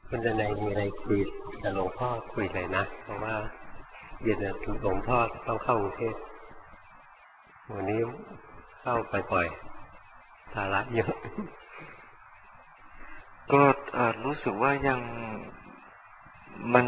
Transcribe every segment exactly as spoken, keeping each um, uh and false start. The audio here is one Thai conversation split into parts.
คุณดนัยมีอะไรคุยกับหลวงพ่อคุยเลยนะเพราะว่าเย็นเนี่ยหลวงพ่อต้องเข้ากรุงเทพวันนี้เข้าไปบ่อยภาระเยอะก็เอ่อรู้สึกว่ายังมัน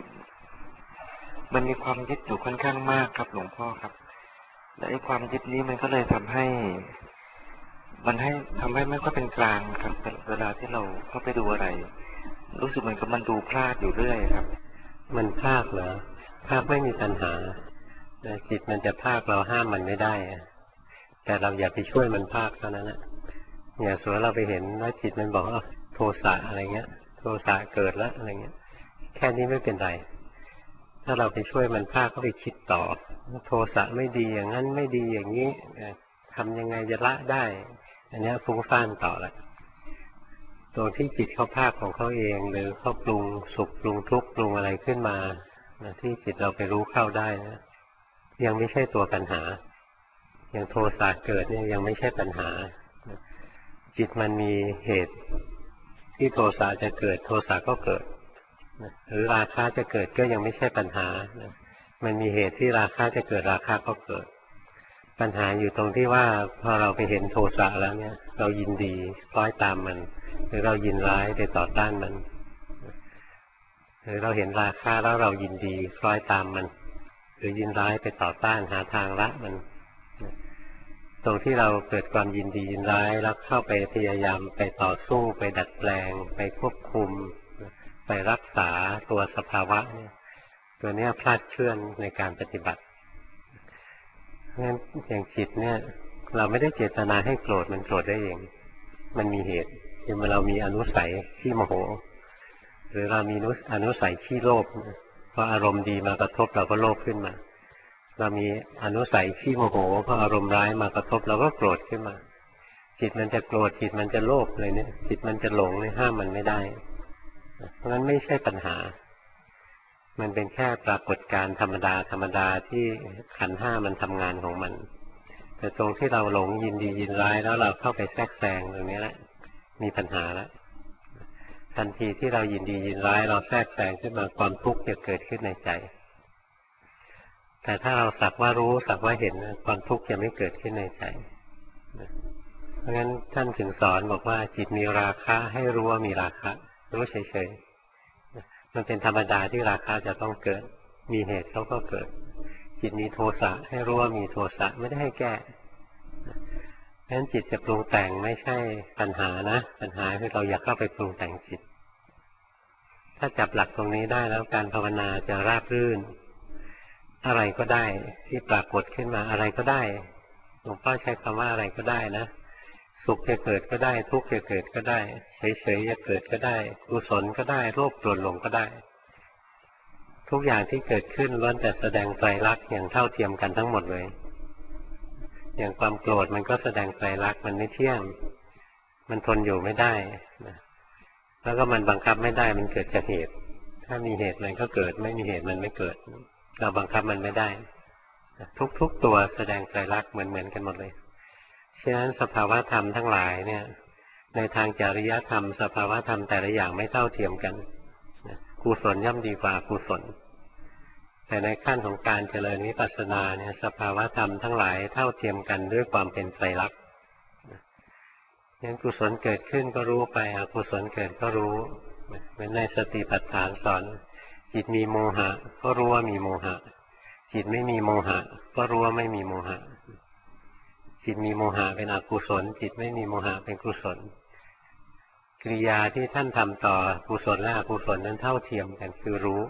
มันมีความยึดอยู่ค่อนข้างมากครับหลวงพ่อครับและไอ้ความยึดนี้มันก็เลยทำให้มันให้ทำให้ไม่ค่อยเป็นกลางครับเวลาที่เราเข้าไปดูอะไรรู้สึกเหมือนกับมันดูพลาดอยู่เรื่อยครับมันภาคเหรอภาคไม่มีปัญหาจิตมันจะภาคเราห้ามมันไม่ได้แต่เราอย่าไปช่วยมันภาคเท่านั้นแหละอย่างสมมติเราไปเห็นว่าจิตมันบอกว่าโทสะอะไรเงี้ยโทสะเกิดแล้วอะไรเงี้ยแค่นี้ไม่เป็นไรถ้าเราไปช่วยมันภาคก็ไปคิดต่อโทสะไม่ดีอย่างนั้นไม่ดีอย่างนี้ทำยังไงจะละได้อันนี้ฟุ้งซ่านต่อละตรงที่จิตเขาภาคของเขาเองหรือเขาปรุงสุขปรุงทุกข์ปรุงอะไรขึ้นมาที่จิตเราไปรู้เข้าได้นะยังไม่ใช่ตัวปัญหาอย่างโทสะเกิดเนี่ยยังไม่ใช่ปัญหาจิตมันมีเหตุที่โทสะจะเกิดโทสะก็เกิดหรือราคะจะเกิดก็ยังไม่ใช่ปัญหามันมีเหตุที่ราคะจะเกิดราคะก็เกิดปัญหาอยู่ตรงที่ว่าพอเราไปเห็นโทสะแล้วเนี่ยเรายินดีคล้อยตามมันหรือเรายินร้ายไปต่อต้านมันหรือเราเห็นราคะแล้วเรายินดีคล้อยตามมันหรือยินร้ายไปต่อต้านหาทางละมันตรงที่เราเกิดความยินดียินร้ายแล้วเข้าไปพยายามไปต่อสู้ไปดัดแปลงไปควบคุมไปรักษาตัวสภาวะเนี่ยตัวนี้พลาดเคลื่อนในการปฏิบัติงั้นอย่างจิตเนี่ยเราไม่ได้เจตนาให้โกรธมันโกรธได้เองมันมีเหตุคือเมื่อเรามีอนุสัยที่โมโหหรือเรามีอนุสัยที่โลภพออารมณ์ดีมากระทบเราก็โลภขึ้นมาเรามีอนุสัยที่โมโหพออารมณ์ร้ายมากระทบเราก็โกรธขึ้นมาจิตมันจะโกรธจิตมันจะโลภอะไรเนี่ยจิตมันจะหลงเนี่ยห้ามมันไม่ได้เพราะฉะนั้นไม่ใช่ปัญหามันเป็นแค่ปรากฏการณ์ธรรมดาธรรมดาที่ขันธ์ห้ามันทำงานของมันแต่ตรงที่เราหลงยินดียินร้ายแล้วเราเข้าไปแทรกแซงตรงนี้แหละมีปัญหาแล้วทันทีที่เรายินดียินร้ายเราแทรกแซงขึ้นมาความทุกข์จะเกิดขึ้นในใจแต่ถ้าเราสักว่ารู้สักว่าเห็นความทุกข์จะไม่เกิดขึ้นในใจเพราะงั้นท่านถึงสอนบอกว่าจิตมีราคะให้รู้ว่ามีราคะรู้เฉยๆมันเป็นธรรมดาที่ราคะจะต้องเกิดมีเหตุเขาก็เกิดจิตมีโทสะให้รู้ว่ามีโทสะไม่ได้ให้แก้เพราะฉะนั้นจิตจะปรุงแต่งไม่ใช่ปัญหานะปัญหาคือเราอยากเข้าไปปรุงแต่งจิตถ้าจับหลักตรงนี้ได้แล้วการภาวนาจะราบรื่นอะไรก็ได้ที่ปรากฏขึ้นมาอะไรก็ได้หลวงพ่อใช้คำว่าอะไรก็ได้นะสุขจะเกิดก็ได้ทุกข์จะเกิดก็ได้เฉยๆจะเกิดก็ได้กุศลก็ได้โลภโกรธหลงก็ได้ทุกอย่างที่เกิดขึ้นล้วนแต่แสดงไตรลักษณ์อย่างเท่าเทียมกันทั้งหมดเลยอย่างความโกรธมันก็แสดงไตรลักษณ์มันไม่เที่ยงมันทนอยู่ไม่ได้แล้วก็มันบังคับไม่ได้มันเกิดจากเหตุถ้ามีเหตุมันก็เกิดไม่มีเหตุมันไม่เกิดเราบังคับมันไม่ได้ทุกๆตัวแสดงไตรลักษณ์เหมือนๆกันหมดเลยฉะนั้นสภาวะธรรมทั้งหลายเนี่ยในทางจริยธรรมสภาวะธรรมแต่ละอย่างไม่เท่าเทียมกันกุศลย่อมดีกว่าอกุศลแต่ในขั้นของการเจริญวิปัสสนาเนี่ยสภาวะธรรมทั้งหลายเท่าเทียมกันด้วยความเป็นไตรลักษณ์งั้นกุศลเกิดขึ้นก็รู้ไปอกุศลเกิดก็รู้เหมือนในสติปัฏฐานสอนจิตมีโมหะก็รู้ว่ามีโมหะจิตไม่มีโมหะก็รู้ว่าไม่มีโมหะจิตมีโมหะเป็นอกุศลจิตไม่มีโมหะเป็นกุศลกิริยาที่ท่านทำต่อกุศลและอกุศลนั้นเท่าเทียมกันคือรู้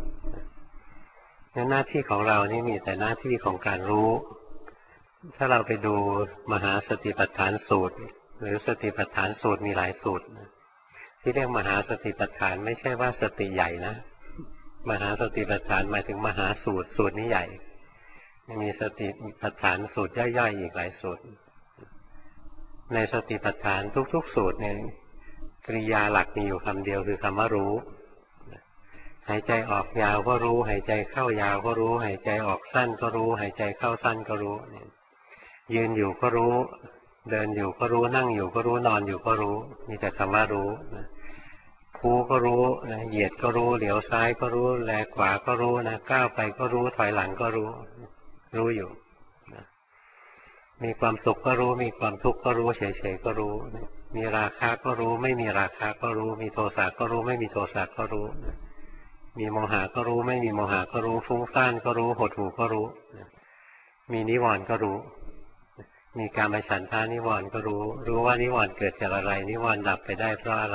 งั้นหน้าที่ของเรานี่มีแต่หน้าที่ของการรู้ถ้าเราไปดูมหาสติปัฏฐานสูตรหรือสติปัฏฐานสูตรมีหลายสูตรที่เรียกมหาสติปัฏฐานไม่ใช่ว่าสติใหญ่นะมหาสติปัฏฐานหมายถึงมหาสูตรสูตรนี้ใหญ่มีสติปัฏฐานสูตรย่อยๆอีกหลายสูตรในสติปัฏฐานทุกๆสูตรเนี่ยกริยาหลักมีอยู่คำเดียวคือคำว่ารู้หายใจออกยาวก็รู้หายใจเข้ายาวก็รู้หายใจออกสั้นก็รู้หายใจเข้าสั้นก็รู้ยืนอยู่ก็รู้เดินอยู่ก็รู้นั่งอยู่ก็รู้นอนอยู่ก็รู้มีแต่คำว่ารู้คูก็รู้นะเหยียดก็รู้เหลียวซ้ายก็รู้แลขวาก็รู้นะก้าวไปก็รู้ถอยหลังก็รู้รู้อยู่นะมีความสุขก็รู้มีความทุกข์ก็รู้เฉยๆก็รู้มีราคะก็รู้ไม่มีราคะก็รู้มีโทสะก็รู้ไม่มีโทสะก็รู้มีโมหะก็รู้ไม่มีโมหะก็รู้ฟุ้งซ่านก็รู้หดหู่ก็รู้มีนิวรณ์ก็รู้มีกามฉันทานิวรณ์ก็รู้รู้ว่านิวรณ์เกิดจากอะไรนิวรณ์ดับไปได้เพราะอะไร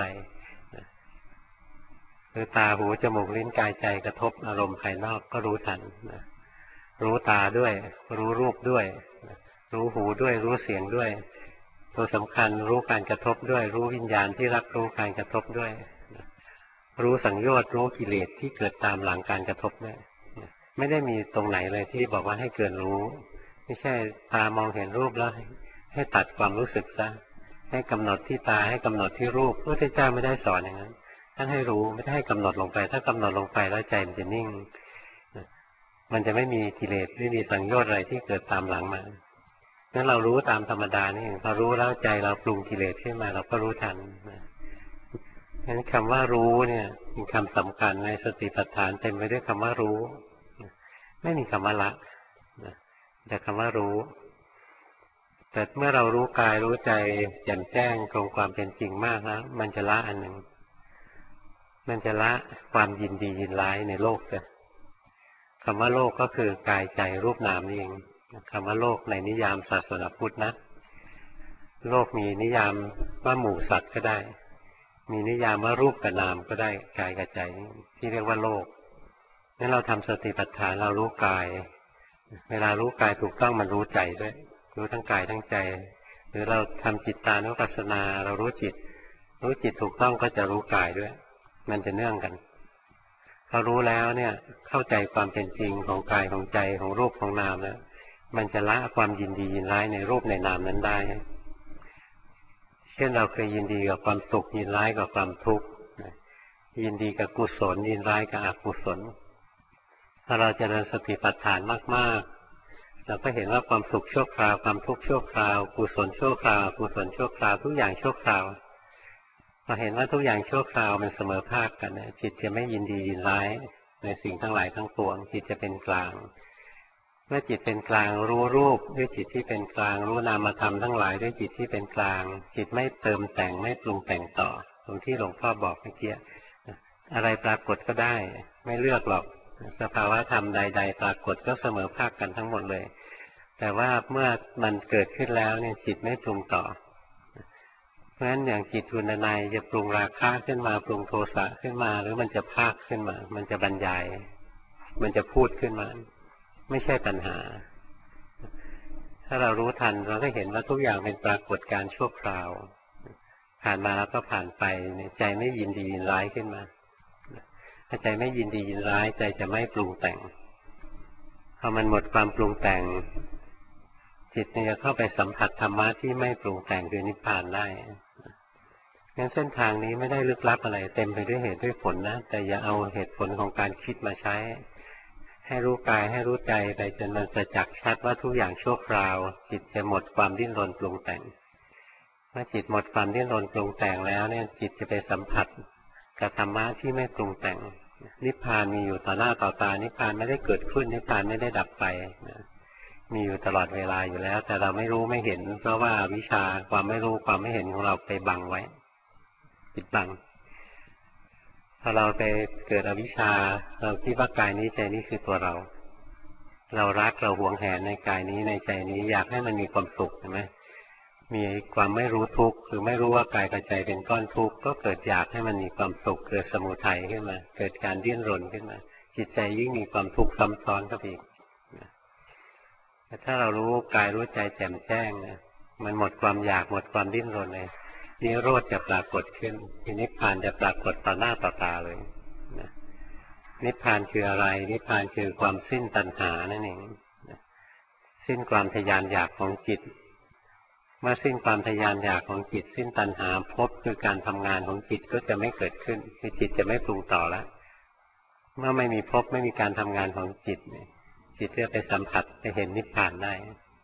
หรือตาหูจมูกลิ้นกายใจกระทบอารมณ์ภายนอกก็รู้ทันรู้ตาด้วยรู้รูปด้วยรู้หูด้วยรู้เสียงด้วยตัวสำคัญรู้การกระทบด้วยรู้วิญญาณที่รับรู้การกระทบด้วยรู้สังโยชน์รู้กิเลสที่เกิดตามหลังการกระทบด้วยไม่ได้มีตรงไหนเลยที่บอกว่าให้เกินรู้ไม่ใช่ตามองเห็นรูปแล้วให้ตัดความรู้สึกซะให้กำหนดที่ตาให้กำหนดที่รูปพระพุทธเจ้าไม่ได้สอนอย่างนั้นท่านให้รู้ไม่ได้ให้กำหนดลงไปถ้ากำหนดลงไปแล้วใจมันจะนิ่งมันจะไม่มีกิเลสไม่มีสังโยชน์อะไรที่เกิดตามหลังมางั้นเรารู้ตามธรรมดานี่พอรู้แล้วใจเราปรุงกิเลสขึ้นมาเราก็รู้ทันงั้นคำว่ารู้เนี่ยเป็นคำสำคัญในสติปัฏฐานเต็มไปด้วยคำว่ารู้ไม่มีคำว่าละแต่คำว่ารู้แต่เมื่อเรารู้กายรู้ใจแจ่มแจ้งตรงความเป็นจริงมากแล้วมันจะละอันหนึ่งมันจะละความยินดียินร้ายในโลกเลยคำว่าโลกก็คือกายใจรูปนามนี่เองคำว่าโลกในนิยามศาสนาพุทธนะโลกมีนิยามว่าหมู่สัตว์ก็ได้มีนิยามว่ารูปกับนามก็ได้กายกับใจที่เรียกว่าโลกงั้นเราทำสติปัฏฐานเรารู้กายเวลารู้กายถูกต้องมันรู้ใจด้วยรู้ทั้งกายทั้งใจหรือเราทำจิตตานุปัสสนาเรารู้จิตรู้จิตถูกต้องก็จะรู้กายด้วยมันจะเนื่องกันพอรู้แล้วเนี่ยเข้าใจความเป็นจริงของกายของใจของรูปของนามแล้วมันจะละความยินดียินร้ายในรูปในนามนั้นได้เช่นเราเคยยินดีกับความสุขยินร้ายกับความทุกข์ยินดีกับกุศลยินร้ายกับอกุศลถ้าเราเจริญสติปัฏฐานมากๆเราก็เห็นว่าความสุขชั่วคราวความทุกข์ชั่วคราวกุศลชั่วคราวอกุศลชั่วคราวทุกอย่างชั่วคราวพอเห็นว่าทุกอย่างชั่วคราวมันเสมอภาคกันนะจิตจะไม่ยินดียินร้ายในสิ่งทั้งหลายทั้งปวงจิตจะเป็นกลางเมื่อจิตเป็นกลางรู้รูปด้วยจิตที่เป็นกลางรู้นามธรรมทั้งหลายด้วยจิตที่เป็นกลางจิตไม่เติมแต่งไม่ปรุงแต่งต่อตรงที่หลวงพ่อบอกเมื่อกี้อะไรปรากฏก็ได้ไม่เลือกหรอกสภาวะธรรมใดๆปรากฏก็เสมอภาคกันทั้งหมดเลยแต่ว่าเมื่อมันเกิดขึ้นแล้วเนี่ยจิตไม่ปรุงต่อเพราะฉะนั้นอย่างจิตทุนนายจะปรุงราคะขึ้นมาปรุงโทสะขึ้นมาหรือมันจะภาคขึ้นมามันจะบรรยายมันจะพูดขึ้นมาไม่ใช่ปัญหาถ้าเรารู้ทันเราก็เห็นว่าทุกอย่างเป็นปรากฏการณ์ชั่วคราวผ่านมาแล้วก็ผ่านไปใจไม่ยินดียินร้ายขึ้นมาถ้าใจไม่ยินดียินร้ายใจจะไม่ปรุงแต่งพอมันหมดความปรุงแต่งจิตจะเข้าไปสัมผัสธรรมะที่ไม่ปรุงแต่งคือนิพพานได้งั้นเส้นทางนี้ไม่ได้ลึกลับอะไรเต็มไปด้วยเหตุด้วยผลนะแต่อย่าเอาเหตุผลของการคิดมาใช้ให้รู้กายให้รู้ใจไปจนมันประจักษ์ชัดว่าทุกอย่างชั่วคราวจิตจะหมดความดิ้นรนปรุงแต่งเมื่อจิตหมดความดิ้นรนปรุงแต่งแล้วเนี่ยจิตจะไปสัมผัสกับธรรมะที่ไม่ปรุงแต่งนิพพานมีอยู่ต่อหน้าต่อตานิพพานไม่ได้เกิดขึ้นนิพพานไม่ได้ดับไปมีอยู่ตลอดเวลาอยู่แล้วแต่เราไม่รู้ไม่เห็นเพราะว่าวิชาความไม่รู้ความไม่เห็นของเราไปบังไว้ปิดบังพอเราไปเกิดอวิชชาเราคิดว่ากายนี้ใจนี้คือตัวเราเรารักเราหวงแหนในกายนี้ในใจนี้อยากให้มันมีความสุขใช่ไหมมีความไม่รู้ทุกข์คือไม่รู้ว่ากายกับใจเป็นก้อนทุกข์ก็เกิดอยากให้มันมีความสุขเกิดสมุทัยขึ้นมาเกิดการดิ้นรนขึ้นมาจิตใจยิ่งมีความทุกข์ซ้ำซ้อนเข้าไปอีกแต่ถ้าเรารู้กายรู้ใจแจ่มแจ้งนะมันหมดความอยากหมดความดิ้นรนเลยนิโรธจะปรากฏขึ้นนิพพานจะปรากฏต่อหน้าต่อตาเลยนะนิพพานคืออะไรนิพพานคือความสิ้นตัณหานั่นเองนะสิ้นความทะยานอยากของจิตเมื่อสิ้นความทะยานอยากของจิตสิ้นตัณหาภพคือการทำงานของจิตก็จะไม่เกิดขึ้นคือจิตจะไม่ปรุงต่อแล้วเมื่อไม่มีภพไม่มีการทำงานของจิตจิตจะไปสัมผัสไปเห็นนิพพานได้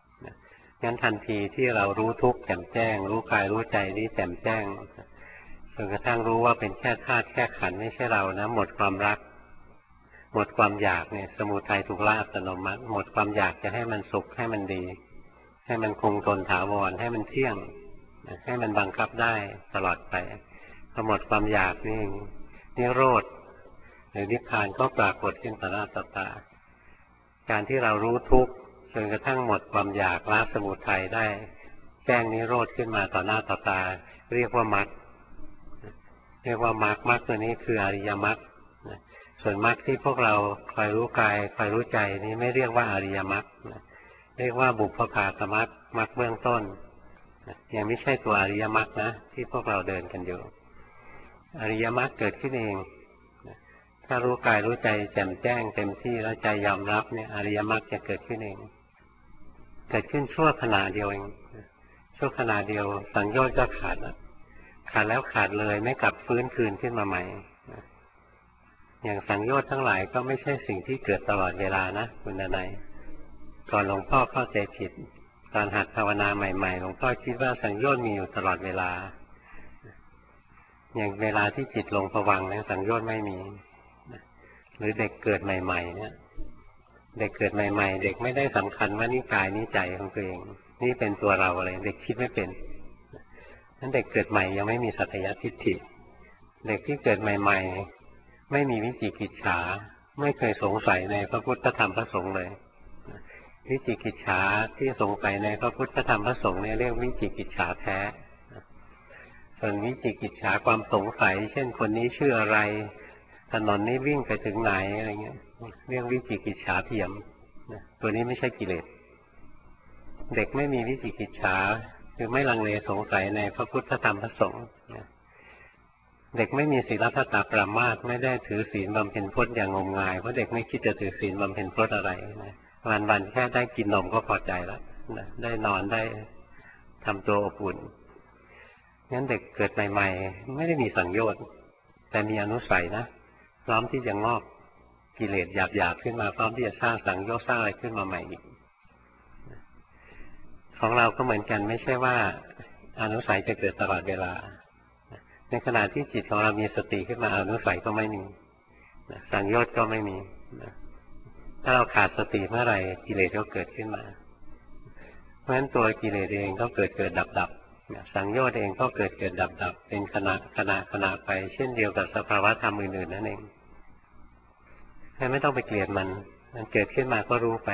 งั้นทันทีที่เรารู้ทุกข์แจ่มแจ้งรู้กายรู้ใจนี้แจ่มแจ้งจนกระทั่งรู้ว่าเป็นแค่ธาตุแค่ขันธ์ไม่ใช่เรานะหมดความรักหมดความอยากเนี่ยสมุทัยถูกละอัตโนมัติหมดความอยากจะให้มันสุขให้มันดีให้มันคงทนถาวรให้มันเที่ยงให้มันบังคับได้ตลอดไปพอหมดความอยากนี่นิโรธหรือนิพพานก็ปรากฏขึ้นต่อหน้าต่อตาการที่เรารู้ทุกข์จนกระทั่งหมดความอยากละสมุทัยได้แจ้งนิโรธขึ้นมาต่อหน้าต่อตาเรียกว่ามรรคเรียกว่ามรรคมรรคตัวนี้คืออริยมรรคส่วนมรรคที่พวกเราคอยรู้กายคอยรู้ใจนี้ไม่เรียกว่าอริยมรรคเรียกว่าบุพภาคมรรคมรรคเบื้องต้นยังไม่ใช่ตัวอริยมรรคนะที่พวกเราเดินกันอยู่อริยมรรคเกิดขึ้นเองถ้ารู้กายรู้ใจแจ่มแจ้งเต็มที่แล้วใจยอมรับเนี่ยอริยมรรคจะเกิดขึ้นเองเกิดขึ้นชั่วขณะเดียวเองชั่วขณะเดียวสังโยชน์ก็ขาดแล้วขาดแล้วขาดเลยไม่กลับฟื้นคืนขึ้นมาใหม่อย่างสังโยชน์ทั้งหลายก็ไม่ใช่สิ่งที่เกิดตลอดเวลานะคุณนายก่อนหลวงพ่อเข้าใจผิดตอนหัดภาวนาใหม่ๆหลวงพ่อคิดว่าสังโยชน์มีอยู่ตลอดเวลาอย่างเวลาที่จิตลงภวังค์เนี่ยสังโยชน์ไม่มีหรือเด็กเกิดใหม่ๆเนี่ยเด็กเกิดใหม่ๆเด็กไม่ได้สำคัญว่านี่กายนี่ใจของตัวเองนี่เป็นตัวเราอะไรเด็กคิดไม่เป็นนั้นเด็กเกิดใหม่ยังไม่มีสัตยทิฏฐิเด็กที่เกิดใหม่ๆไม่มีวิจิกิจฉาไม่เคยสงสัยในพระพุทธธรรมพระสงฆ์เลยวิจิกิจฉาที่สงสัยในพระพุทธธรรมพระสงฆ์เนี่ยเรียกวิจิกิจฉาแท้ส่วนวิจิกิจฉาความสงสัยเช่นคนนี้ชื่ออะไรถนนนี้วิ่งไปถึงไหนอะไรเงี้ยเรียกวิจิกิจฉาเทียมตัวนี้ไม่ใช่กิเลสเด็กไม่มีวิจิกิจฉาคือไม่ลังเลสงสัยในพระพุทธธรรมพระสงฆ์เด็กไม่มีศีลพัตตปรามาสไม่ได้ถือศีลบำเพ็ญพจน์อย่างงมงายเพราะเด็กไม่คิดจะถือศีลบำเพ็ญพจน์อะไรวันๆแค่ได้กินนมก็พอใจแล้วได้นอนได้ทำตัวอบอุ่นงั้นเด็กเกิดใหม่ๆไม่ได้มีสังโยชน์แต่มีอนุสัยนะพร้อมที่จะงอกกิเลสหยาบๆขึ้นมาพร้อมที่จะสร้างสังโยชน์สร้างอะไรขึ้นมาใหม่อีกของเราก็เหมือนกันไม่ใช่ว่าอนุสัยจะเกิดตลอดเวลาในขณะที่จิตของเรามีสติขึ้นมาอนุสัยก็ไม่มีสังโยชน์ก็ไม่มีถ้าเราขาดสติเมื่อไหร่กิเลสก็เกิดขึ้นมาเพราะฉะนั้นตัวกิเลสเองก็เกิดเกิดดับดับสังโยชน์เองก็เกิดเกิดดับดับเป็นขณะขณะขณะไปเช่นเดียวกับสภาวะธรรมอื่นๆนั่นเองให้ไม่ต้องไปเกลียดมันมันเกิดขึ้นมาก็รู้ไป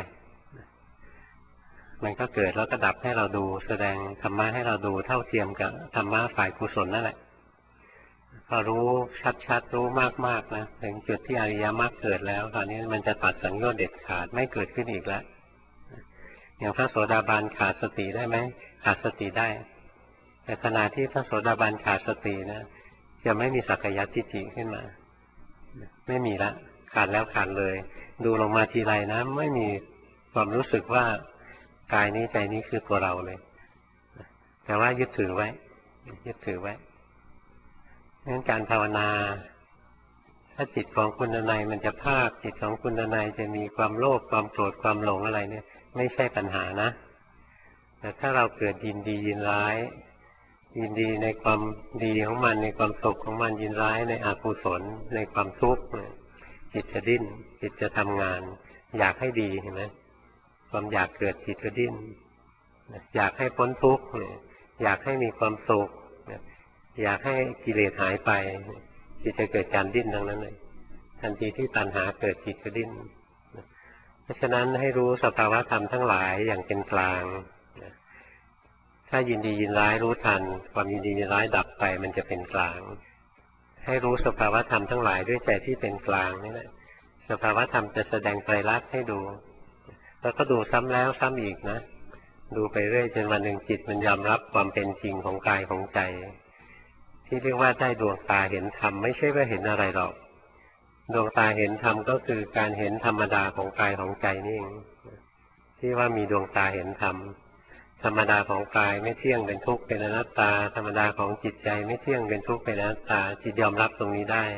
มันก็เกิดแล้วก็ดับให้เราดูแสดงธรรมะให้เราดูเท่าเทียมกับธรรมะฝ่ายกุศลนั่นแหละพอรู้ชัดๆรู้มากๆนะถึงจุดที่อริยมรรคเกิดแล้วตอนนี้มันจะตัดสังโยชน์เด็ดขาดไม่เกิดขึ้นอีกแล้วอย่างพระโสดาบันขาดสติได้ไหมขาดสติได้แต่ขณะที่พระโสดาบันขาดสตินะจะไม่มีสักกายทิฏฐิขึ้นมาไม่มีละขาดแล้วขาดเลยดูลงมาทีไรนะไม่มีความรู้สึกว่ากายนี้ใจนี้คือตัวเราเลยแต่ว่ายึดถือไว้ยึดถือไว้งั้นการภาวนาถ้าจิตของคุณนัยมันจะภาคจิตของคุณนัยจะมีความโลภความโกรธความหลงอะไรเนี่ยไม่ใช่ปัญหานะแต่ถ้าเราเกิดยินดียินร้ายยินดีในความดีของมันในความสุขของมันยินร้ายในอกุศลในความทุกข์จิตจะดิ้นจิตจะทำงานอยากให้ดีเห็นไหมความอยากเกิดจิตจะดิ้นอยากให้พ้นทุกข์อยากให้มีความสุขอยากให้กิเลสหายไปจิตจะเกิดการดิ้นทั้งนั้นเลยทันทีที่ตัณหาเกิดจิตจะดิ้นเพราะฉะนั้นให้รู้สภาวะธรรมทั้งหลายอย่างเป็นกลางถ้ายินดียินร้ายรู้ทันความยินดียินร้ายดับไปมันจะเป็นกลางให้รู้สภาวะธรรมทั้งหลายด้วยใจที่เป็นกลางนี่แหละสภาวะธรรมจะแสดงไตรลักษณ์ให้ดูแล้วก็ดูซ้ำแล้วซ้ำอีกนะดูไปเรื่อยจนวันหนึ่งจิตมันยอมรับความเป็นจริงของกายของใจที่เรียกว่าได้ดวงตาเห็นธรรมไม่ใช่ว่าเห็นอะไรหรอกดวงตาเห็นธรรมก็คือการเห็นธรรมดาของกายของใจนี่เองที่ว่ามีดวงตาเห็นธรรมธรรมดาของกายไม่เที่ยงเป็นทุกข์เป็นอนัตตาธรรมดาของจิตใจไม่เที่ยงเป็นทุกข์เป็นอนัตตาจิตยอมรับตรงนี้ได้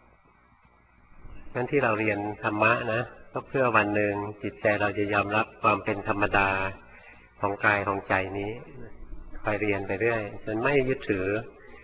งั้นที่เราเรียนธรรมะนะก็เพื่อวันหนึ่งจิตใจเราจะยอมรับความเป็นธรรมดาของกายของใจนี้คอยเรียนไปเรื่อยจนไม่ยึดถือ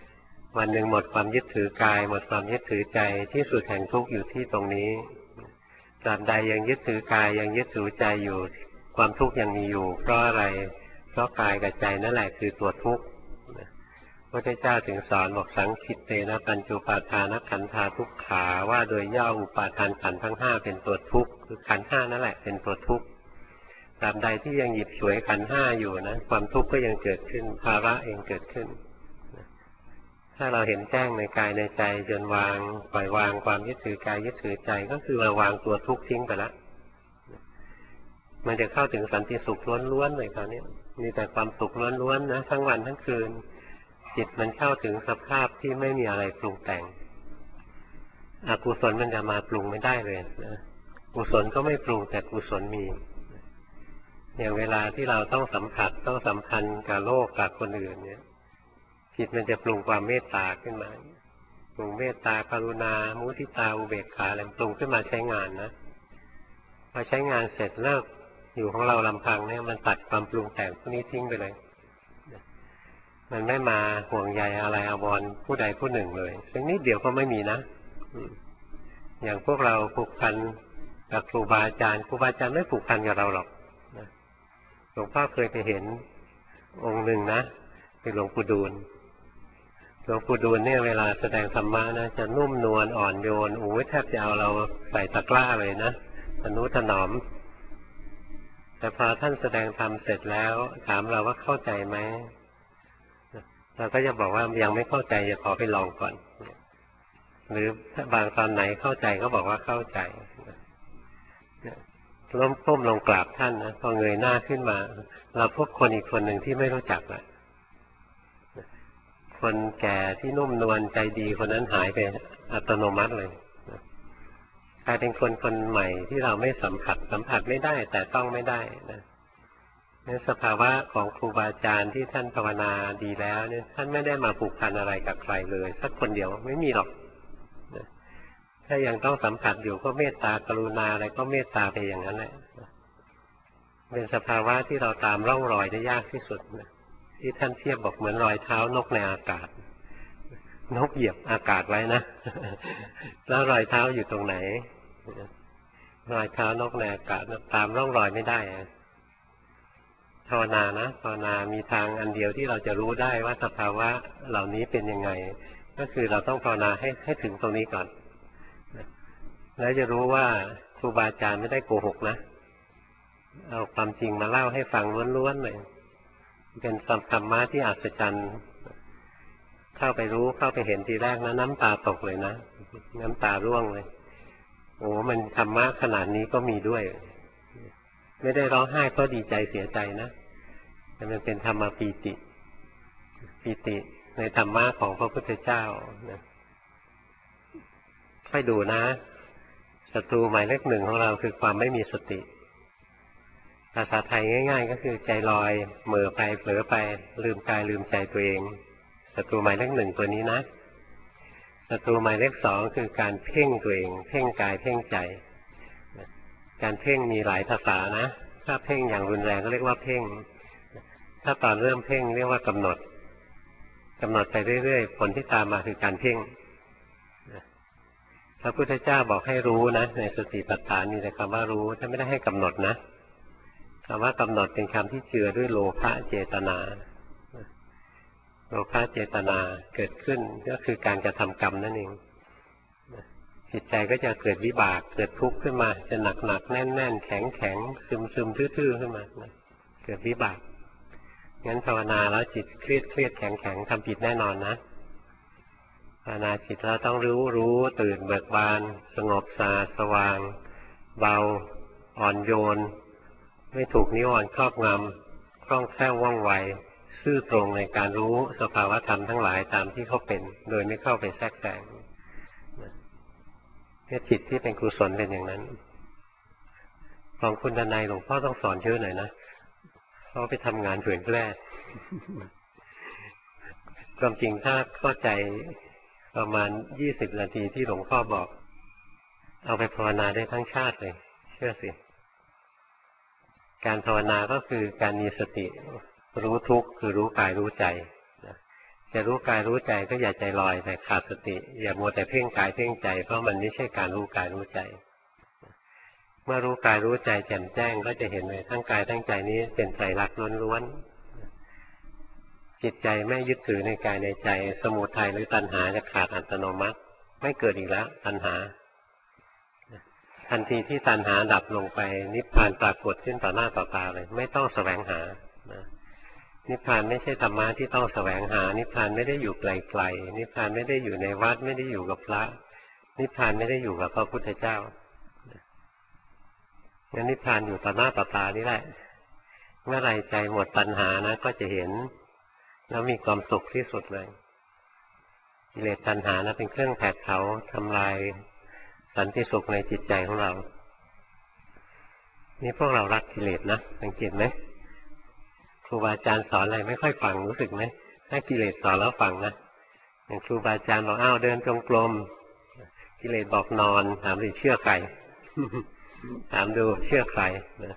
วันหนึ่งหมดความยึดถือกายหมดความยึดถือใจที่สุดแห่งทุกข์อยู่ที่ตรงนี้ตราบใดยังยึดถือกายยังยึดถือใจอยู่ความทุกข์ยังมีอยู่เพราะอะไรเพราะกายกับใจนั่นแหละคือตัวทุกข์พระพุทธเจ้าถึงสอนบอกสังคิตเตนะปัญจุปาทานขันธาทุกขาว่าโดยย่ออุปาทานขันธ์ทั้งห้าเป็นตัวทุกข์คือขันธ์ห้านั่นแหละเป็นตัวทุกข์ตราบใดที่ยังหยิบฉวยขันธ์ห้าอยู่นะความทุกข์ก็ยังเกิดขึ้นภาระเองเกิดขึ้นถ้าเราเห็นแจ้งในกายในใจจนวางปล่อยวางความยึดถือกายยึดถือใจก็คือเราวางตัวทุกข์ทิ้งไปแล้วมันจะเข้าถึงสันติสุขล้วนๆเลยคราวนี้มีแต่ความสุขล้วนๆนะทั้งวันทั้งคืนจิตมันเข้าถึงสภาพที่ไม่มีอะไรปรุงแต่งอกุศลมันจะมาปรุงไม่ได้เลยนะกุศลก็ไม่ปรุงแต่กุศลมีอย่างเวลาที่เราต้องสัมผัสต้องสัมพันธ์กับโลกกับคนอื่นเนี่ยจิตมันจะปรุงความเมตตาขึ้นมาปรุงเมตตากรุณามุทิตาอุเบกขาอะไรปรุงขึ้นมาใช้งานนะพอใช้งานเสร็จเลิกอยู่ของเราลำพังเนี่ยมันตัดความปรุงแต่งพวกนี้ทิ้งไปเลยมันไม่มาห่วงใยอะไรอาวรณ์ผู้ใดผู้หนึ่งเลยซึ่งนิดเดียวก็ไม่มีนะอย่างพวกเราผูกพันกับครูบาอาจารย์ครูบาอาจารย์ไม่ผูกพันกับเราหรอกหลวงพ่อเคยไปเห็นองค์หนึ่งนะเป็นหลวงปู่ดูลหลวงปู่ดูลเนี่ยเวลาแสดงธรรมะนะจะนุ่มนวลอ่อนโยนโอ้ยแทบจะเอาเราใส่ตะกร้าเลยนะทนุถนอมแต่พอท่านแสดงธรรมเสร็จแล้วถามเราว่าเข้าใจไหมเราก็จะบอกว่ายังไม่เข้าใจจะขอไปลองก่อนหรือบางตอนไหนเข้าใจก็บอกว่าเข้าใจล้มก้มลงกราบท่านนะพอเงยหน้าขึ้นมาเราพบคนอีกคนหนึ่งที่ไม่รู้จักละคนแก่ที่นุ่มนวลใจดีคนนั้นหายไปอัตโนมัติเลยกลายเป็นคนคนใหม่ที่เราไม่สัมผัสสัมผัสไม่ได้แต่ต้องไม่ได้นะนี่สภาวะของครูบาอาจารย์ที่ท่านภาวนาดีแล้วเนี่ยท่านไม่ได้มาผูกพันอะไรกับใครเลยสักคนเดียวไม่มีหรอกนะถ้ายังต้องสัมผัสอยู่ก็เมตตากรุณาอะไรก็เมตตาไปอย่างนั้นแหละเป็นสภาวะที่เราตามร่องรอยได้ยากที่สุดนะที่ท่านเทียบบอกเหมือนรอยเท้านกในอากาศนกเหยียบอากาศไว้นะแล้วรอยเท้าอยู่ตรงไหนรอยเท้านกในอากาศตามร่องรอยไม่ได้ภาวนานะภาวนามีทางอันเดียวที่เราจะรู้ได้ว่าสภาวะเหล่านี้เป็นยังไงก็คือเราต้องภาวนาให้ให้ถึงตรงนี้ก่อนแล้วจะรู้ว่าครูบาอาจารย์ไม่ได้โกหกนะเอาความจริงมาเล่าให้ฟังล้วนๆเลยเป็นธรรมะที่อัศจรรย์เข้าไปรู้เข้าไปเห็นทีแรกนะน้ำตาตกเลยนะน้ำตาร่วงเลยโอ้มันธรรมะขนาดนี้ก็มีด้วยไม่ได้ร้องไห้เพราะดีใจเสียใจนะแต่มันเป็นธรรมปีติปีติในธรรมะของพระพุทธเจ้านะค่อยดูนะศัตรูหมายเลขหนึ่งของเราคือความไม่มีสติภาษาไทยง่ายๆก็คือใจลอยเหม่อไปเผลอไปลืมกายลืมใจตัวเองศัตรูหมายเลขหนึ่งตัวนี้นะศัตรูหมายเลขสองคือการเพ่งตัวเองเพ่งกายเพ่งใจการเพ่งมีหลายภาษานะถ้าเพ่งอย่างรุนแรงก็เรียกว่าเพ่งถ้าตอนเริ่มเพ่งเรียกว่ากำหนดกำหนดไปเรื่อยๆผลที่ตามมาคือการเพ่งพระพุทธเจ้าบอกให้รู้นะในสติปัฏฐานมีแต่คำว่ารู้ถ้าไม่ได้ให้กำหนดนะคำว่ากำหนดเป็นคำที่เจือด้วยโลภะเจตนาโลภะเจตนาเกิดขึ้นก็คือการกระทำกรรมนั่นเองจิตใจก็จะเกิดวิบากเกิดทุกข์ขึ้นมาจะหนักหนักแน่นแน่นแข็งแข็งซึมซึมทื่อๆขึ้นมาเกิดวิบากงั้นภาวนาแล้วจิตเครียดเครียดแข็งแข็งทำผิดแน่นอนนะภาวนาจิตเราต้องรู้รู้ตื่นเบิกบานสงบสะอาดสว่างเบาอ่อนโยนไม่ถูกนิวรณ์ครอบงำคล่องแคล่วว่องไวซื่อตรงในการรู้สภาวธรรมทั้งหลายตามที่เขาเป็นโดยไม่เข้าไปแทรกแซงเนี่ยจิตที่เป็นกุศลเป็นอย่างนั้นของคุณดนัยหลวงพ่อต้องสอนเยอะหน่อยนะเขาไปทำงานเผยแพร่ความจริงถ้าเข้าใจประมาณยี่สิบนาทีที่หลวงพ่อบอกเอาไปภาวนาได้ทั้งชาติเลยเชื่อสิการภาวนาก็คือการมีสติรู้ทุกข์คือรู้กายรู้ใจจะรู้กายรู้ใจก็อย่าใจลอยแต่ขาดสติอย่ามัวแต่เพ่งกายเพ่งใจเพราะมันไม่ใช่การรู้กายรู้ใจเมื่อรู้กายรู้ใจแจ่มแจ้งก็จะเห็นเลยทั้งกายทั้งใจนี้เป็นไตรลักษณ์ล้วนๆจิตใจไม่ยึดถือในกายในใจสมุทัยหรือตัณหาจะขาดอัตโนมัติไม่เกิดอีกแล้วตัณหาทันทีที่ตัณหาดับลงไปนิพพานปรากฏขึ้นต่อหน้าต่อตาเลยไม่ต้องแสวงหานิพพานไม่ใช่ธรรมะที่ต้องแสวงหานิพพานไม่ได้อยู่ไกลๆนิพพานไม่ได้อยู่ในวัดไม่ได้อยู่กับพระนิพพานไม่ได้อยู่กับพระพุทธเจ้างั้นนิพพานอยู่ต่อหน้าต่อตานี่แหละเมื่อไรใจหมดตัณหานะก็จะเห็นแล้วมีความสุขที่สุดเลยกิเลสตัณหานะเป็นเครื่องแผดเผาทำลายสันติสุขในจิตใจของเรานี่พวกเรารักกิเลสนะสังเกตไหมครูบาอาจารย์สอนอะไรไม่ค่อยฟังรู้สึกไหมถ้ากิเลสสอนแล้วฟังนะอย่างครูบาอาจารย์บอกอ้าวเดินจงกรมกิเลสบอกนอนถามดิเชื่อใคร ถามดูเชื่อใครนะ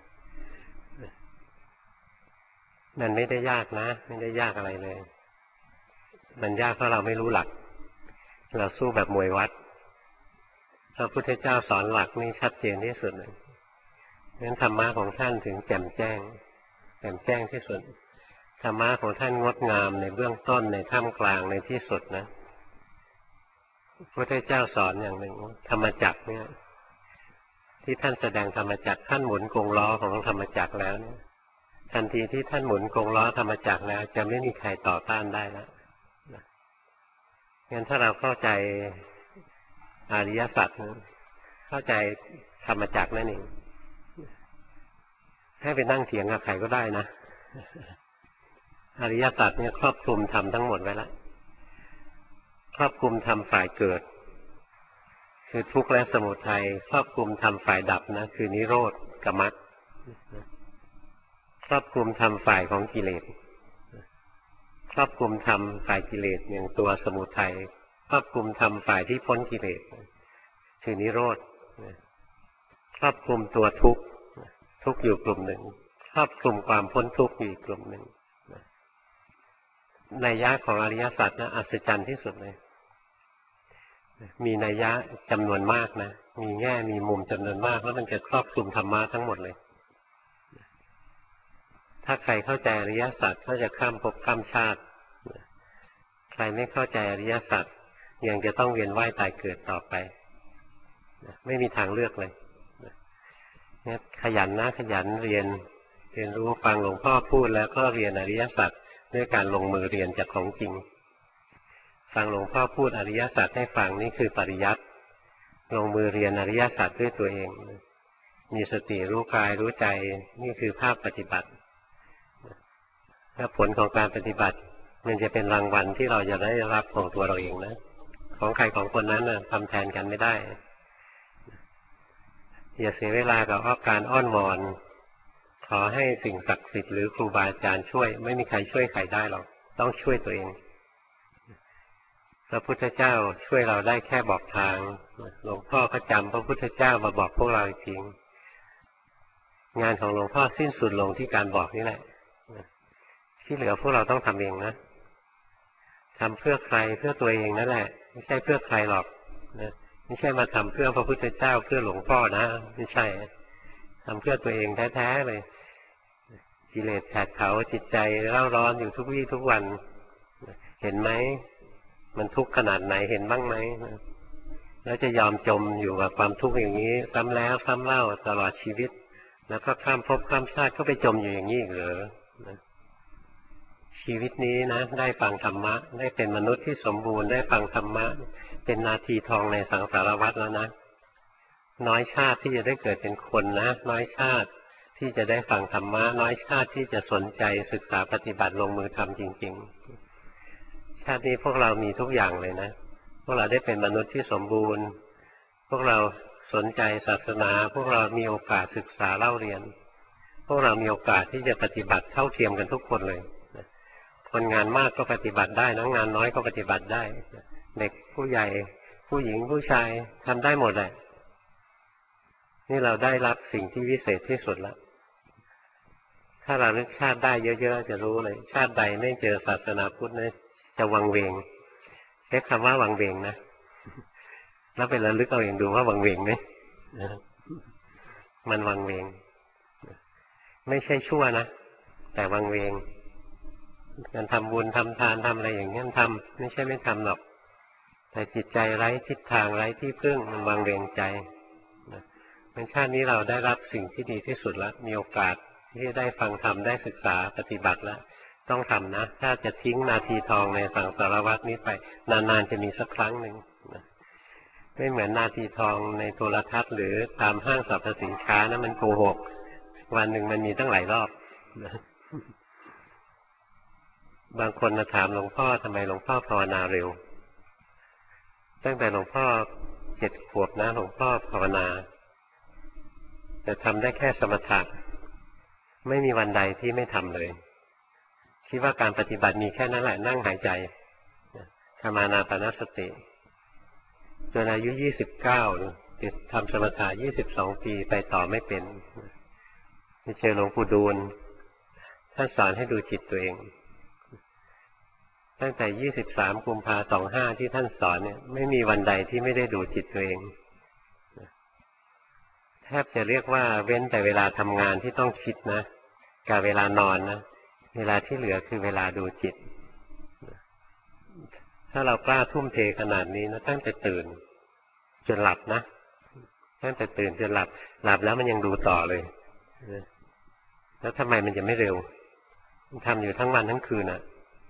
มันไม่ได้ยากนะไม่ได้ยากอะไรเลยมันยากเพราะเราไม่รู้หลักเราสู้แบบมวยวัดพระพุทธเจ้าสอนหลักนี่ชัดเจนที่สุดเลยงั้นธรรมะของท่านถึงแจ่มแจ้งแจ่มแจ้งที่สุดธรรมะของท่านงดงามในเบื้องต้นในท่ามกลางในที่สุดนะพระพุทธเจ้าสอนอย่างหนึ่งธรรมจักรเนี่ยที่ท่านแสดงธรรมจักรท่านหมุนกงล้อของธรรมจักรแล้วเนี่ยทันทีที่ท่านหมุนกงล้อธรรมจักรแล้วจะไม่มีใครต่อต้านได้แล้วงั้นถ้าเราเข้าใจอริยสัจเข้าใจธรรมจักรนั่นเองให้ไปนั่งเถียงกับใครก็ได้นะอริยสัจเนี่ยครอบคลุมธรรมทั้งหมดไว้แล้วครอบคลุมธรรมฝ่ายเกิดคือทุกข์และสมุทัยครอบคลุมธรรมฝ่ายดับนะคือนิโรธกับมรรคครอบคลุมธรรมฝ่ายของกิเลสครอบคลุมธรรมฝ่ายกิเลสอย่างตัวสมุทัยครอบคลุมธรรมฝ่ายที่พ้นกิเลสคือนิโรธครอบคลุมตัวทุกข์ทุกข์อยู่กลุ่มหนึ่งครอบคลุมความพ้นทุกข์อยู่กลุ่มหนึ่งนัยยะของอริยสัจนะอัศจรรย์ที่สุดเลยมีนัยยะจำนวนมากนะมีแง่มีมุมจำนวนมากแล้วมันจะครอบคลุมธรรมะทั้งหมดเลยถ้าใครเข้าใจอริยสัจก็จะข้ามภพข้ามชาติใครไม่เข้าใจอริยสัจยังจะต้องเวียนว่ายตายเกิดต่อไปไม่มีทางเลือกเลยเนี่ยขยันนะขยันเรียนเรียนรู้ฟังหลวงพ่อพูดแล้วก็เรียนอริยสัจด้วยการลงมือเรียนจากของจริงฟังหลวงพ่อพูดอริยสัจให้ฟังนี่คือปริยัติลงมือเรียนอริยสัจด้วยตัวเองมีสติรู้กายรู้ใจนี่คือภาคปฏิบัติถ้าผลของการปฏิบัติมันจะเป็นรางวัลที่เราจะได้รับของตัวเราเองนะของใครของคนนั้นนะทำแทนกันไม่ได้อย่าเสียเวลากับการอ้อนวอนขอให้สิ่งศักดิ์สิทธิ์หรือครูบาอาจารย์ช่วยไม่มีใครช่วยใครได้หรอกต้องช่วยตัวเองพระพุทธเจ้าช่วยเราได้แค่บอกทางหลวงพ่อก็จำพระพุทธเจ้ามาบอกพวกเราจริงงานของหลวงพ่อสิ้นสุดลงที่การบอกนี่แหละที่เหลือพวกเราต้องทำเองนะทำเพื่อใครเพื่อตัวเองนั่นแหละไม่ใช่เพื่อใครหรอกนะไม่ใช่มาทำเพื่อพระพุทธเจ้าเพื่อหลวงพ่อนะไม่ใช่ทำเพื่อตัวเองแท้ๆเลยกิเลสแผดเผาจิตใจเร่าร้อนอยู่ทุกวี่ทุกวันเห็นไหมมันทุกข์ขนาดไหนเห็นบ้างไหมแล้วจะยอมจมอยู่กับความทุกข์อย่างนี้ซ้ำแล้วซ้ำเล่าตลอดชีวิตแล้วก็ข้ามภพข้ามชาติก็ไปจมอยู่อย่างนี้อีกเหรอชีวิตนี้นะได้ฟังธรรมะได้เป็นมนุษย์ที่สมบูรณ์ได้ฟังธรรมะเป็นนาทีทองในสังสารวัฏแล้วนะน้อยชาติที่จะได้เกิดเป็นคนนะน้อยชาติที่จะได้ฟังธรรมะน้อยชาติที่จะสนใจศึกษาปฏิบัติลงมือทำจริงๆชาตินี้พวกเรามีทุกอย่างเลยนะพวกเราได้เป็นมนุษย์ที่สมบูรณ์พวกเราสนใจศาสนาพวกเรามีโอกาสศึกษาเล่าเรียนพวกเรามีโอกาสที่จะปฏิบัติเท่าเทียมกันทุกคนเลยคนงานมากก็ปฏิบัติได้นะงานน้อยก็ปฏิบัติได้เด็กผู้ใหญ่ผู้หญิงผู้ชายทำได้หมดเลยนี่เราได้รับสิ่งที่วิเศษที่สุดแล้วถ้าเราลึกชาติได้เยอะๆจะรู้เลยชาติใดไม่เจอศาสนาพุทธนะจะวังเวงใช้คำว่าวังเวงนะแล้วไประลึกเอาเองดูว่าวังเวงไหมมันวังเวงไม่ใช่ชั่วนะแต่วังเวงการทำบุญทำทานทำอะไรอย่างนี้ทำไม่ใช่ไม่ทำหรอกแต่จิตใจไร้ทิศทางไร้ที่พึ่งมันวังเวงใจในชาตินี้เราได้รับสิ่งที่ดีที่สุดแล้วมีโอกาสที่ได้ฟังธรรมได้ศึกษาปฏิบัติแล้วต้องทำนะถ้าจะทิ้งนาทีทองในสังสารวัฏนี้ไปนานๆจะมีสักครั้งหนึ่งไม่เหมือนนาทีทองในโทรทัศน์หรือตามห้างสรรพสินค้านะมันโกหกวันหนึ่งมันมีตั้งหลายรอบบางคนมาถามหลวงพ่อทำไมหลวงพ่อภาวนาเร็วตั้งแต่หลวงพ่อเจ็ดขวบนะหลวงพ่อภาวนาแต่ทำได้แค่สมถะไม่มีวันใดที่ไม่ทำเลยคิดว่าการปฏิบัติมีแค่นั้นแหละนั่งหายใจทำอานาปานสติจนอายุยี่สิบเก้าติดทำสมถะยี่สิบสองปีไปต่อไม่เป็นไปเจอหลวงปู่ดูลท่านสอนให้ดูจิตตัวเองตั้งแต่ยี่สิบสามกุมภาพันธ์สองห้าที่ท่านสอนเนี่ยไม่มีวันใดที่ไม่ได้ดูจิตตัวเองแทบจะเรียกว่าเว้นแต่เวลาทำงานที่ต้องคิดนะกับเวลานอนนะเวลาที่เหลือคือเวลาดูจิตถ้าเรากล้าทุ่มเทขนาดนี้นะตั้งแต่ตื่นจนหลับนะตั้งแต่ตื่นจนหลับหลับแล้วมันยังดูต่อเลยแล้วทำไมมันจะไม่เร็วทำอยู่ทั้งวันทั้งคืนอ่ะ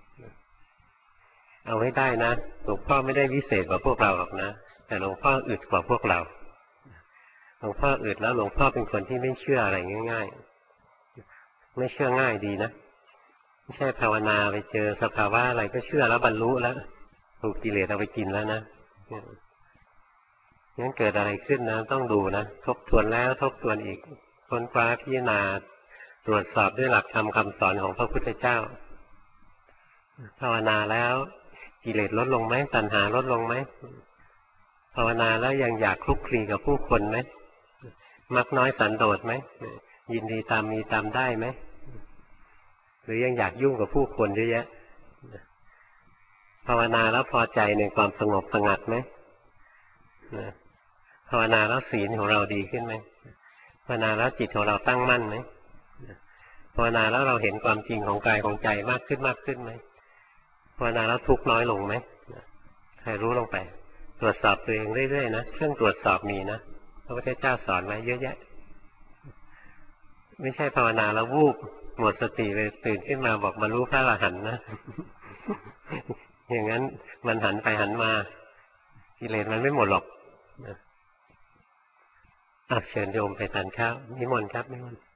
เอาให้ได้นะหลวงพ่อไม่ได้วิเศษกว่าพวกเราหรอกนะแต่หลวงพ่ออึดกว่าพวกเราหลวงพ่ออึดแล้วหลวงพ่อเป็นคนที่ไม่เชื่ออะไรง่ายๆไม่เชื่อง่ายดีนะไม่ใช่ภาวนาไปเจอสภาวะอะไรก็เชื่อแล้วบรรลุแล้วถูกกิเลสเอาไปกินแล้วนะงั้นเกิดอะไรขึ้นนะต้องดูนะทบทวนแล้วทบทวนอีกค้นคว้าพิจารณาตรวจสอบด้วยหลักธรรมคำสอนของพระพุทธเจ้าภาวนาแล้วกิเลสลดลงไหมตัณหาลดลงไหมภาวนาแล้วยังอยากคลุกคลีกับผู้คนไหมมักน้อยสันโดษไหมยินดีตามมีตามได้ไหมหรือยังอยากยุ่งกับผู้คนเยอะแยะภาวนาแล้วพอใจในความสงบสงัดไหมภาวนาแล้วศีลของเราดีขึ้นไหมภาวนาแล้วจิตของเราตั้งมั่นไหมภาวนาแล้วเราเห็นความจริงของกายของใจมากขึ้นมากขึ้นไหมภาวนาแล้วทุกข์น้อยลงไหมใครรู้ลงไปตรวจสอบตัวเองเรื่อยๆนะเครื่องตรวจสอบมีนะพระพุทธเจ้าสอนไว้เยอะแยะไม่ใช่ภาวนาแล้ววูบหมดสติเลยตื่นขึ้นมาบอกบรรลุพระอรหันต์นะอย่างนั้นมันหันไปหันมากิเลสมันไม่หมดหรอกอ่ะเชิญโยมไปทานข้าวนิมนต์ครับนิมนต์